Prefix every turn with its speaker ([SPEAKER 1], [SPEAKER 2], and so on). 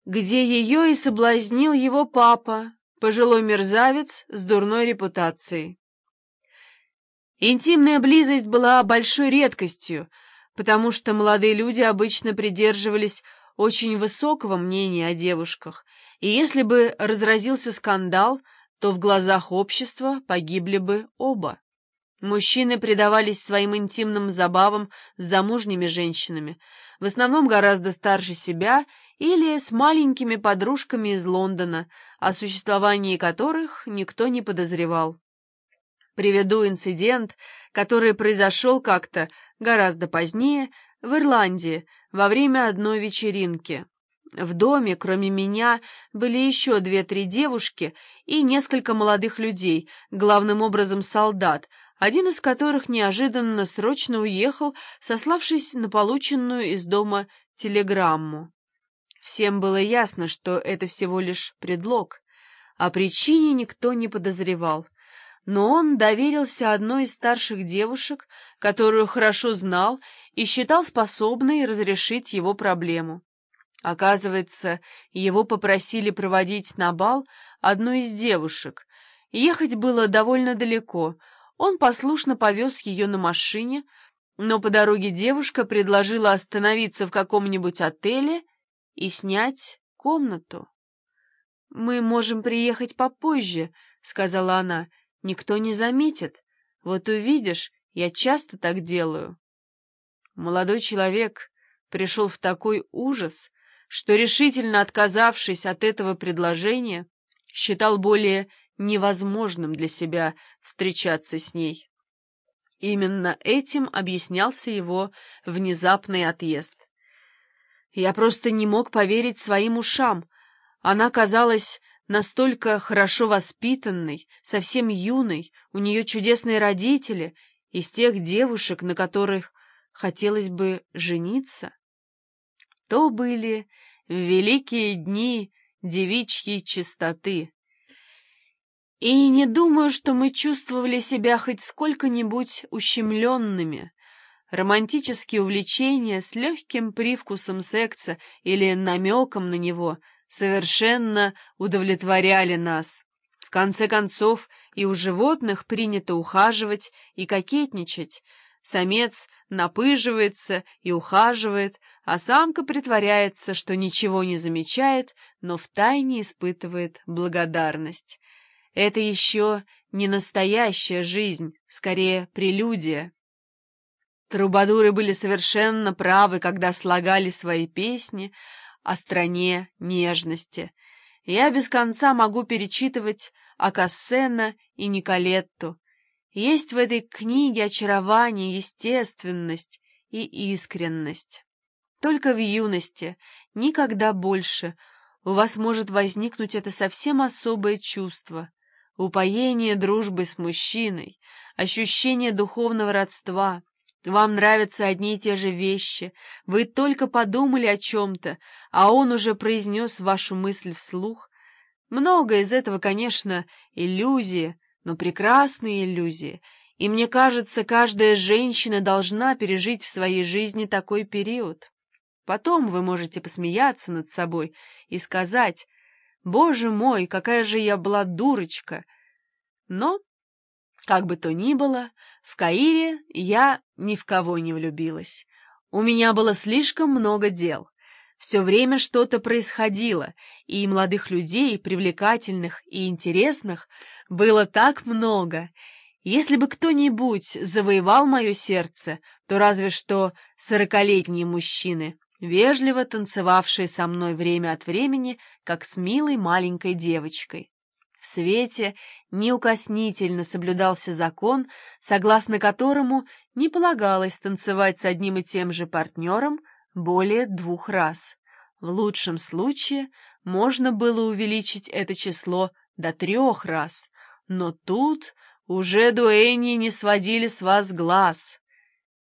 [SPEAKER 1] где ее и соблазнил его папа, пожилой мерзавец с дурной репутацией. Интимная близость была большой редкостью, потому что молодые люди обычно придерживались очень высокого мнения о девушках, и если бы разразился скандал, то в глазах общества погибли бы оба. Мужчины предавались своим интимным забавам с замужними женщинами, в основном гораздо старше себя или с маленькими подружками из Лондона, о существовании которых никто не подозревал. Приведу инцидент, который произошел как-то гораздо позднее в Ирландии во время одной вечеринки. В доме, кроме меня, были еще 2-3 девушки и несколько молодых людей, главным образом солдат, один из которых неожиданно срочно уехал, сославшись на полученную из дома телеграмму. Всем было ясно, что это всего лишь предлог. О причине никто не подозревал. Но он доверился одной из старших девушек, которую хорошо знал и считал способной разрешить его проблему. Оказывается, его попросили проводить на бал одну из девушек. Ехать было довольно далеко. Он послушно повез ее на машине, но по дороге девушка предложила остановиться в каком-нибудь отеле и снять комнату. «Мы можем приехать попозже», — сказала она. «Никто не заметит. Вот увидишь, я часто так делаю». Молодой человек пришел в такой ужас, что, решительно отказавшись от этого предложения, считал более невозможным для себя встречаться с ней. Именно этим объяснялся его внезапный отъезд. Я просто не мог поверить своим ушам. Она казалась настолько хорошо воспитанной, совсем юной, у нее чудесные родители, из тех девушек, на которых хотелось бы жениться. То были великие дни девичьей чистоты. И не думаю, что мы чувствовали себя хоть сколько-нибудь ущемленными. Романтические увлечения с легким привкусом секса или намеком на него совершенно удовлетворяли нас. В конце концов, и у животных принято ухаживать и кокетничать. Самец напыживается и ухаживает, а самка притворяется, что ничего не замечает, но втайне испытывает благодарность. Это еще не настоящая жизнь, скорее прелюдия. Трубадуры были совершенно правы, когда слагали свои песни о стране нежности. Я без конца могу перечитывать Акассена и Николетту. Есть в этой книге очарование, естественность и искренность. Только в юности, никогда больше, у вас может возникнуть это совсем особое чувство. Упоение дружбы с мужчиной, ощущение духовного родства. Вам нравятся одни и те же вещи, вы только подумали о чем-то, а он уже произнес вашу мысль вслух. Много из этого, конечно, иллюзии, но прекрасные иллюзии, и мне кажется, каждая женщина должна пережить в своей жизни такой период. Потом вы можете посмеяться над собой и сказать: «Боже мой, какая же я была дурочка!» Но, как бы то ни было, в Каире я ни в кого не влюбилась. У меня было слишком много дел. Все время что-то происходило, и молодых людей, привлекательных и интересных, было так много. Если бы кто-нибудь завоевал мое сердце, то разве что 40-летние мужчины, вежливо танцевавшие со мной время от времени, как с милой маленькой девочкой. В свете неукоснительно соблюдался закон, согласно которому не полагалось танцевать с одним и тем же партнером более 2 раз. В лучшем случае можно было увеличить это число до 3 раз, но тут уже дуэни не сводили с вас глаз.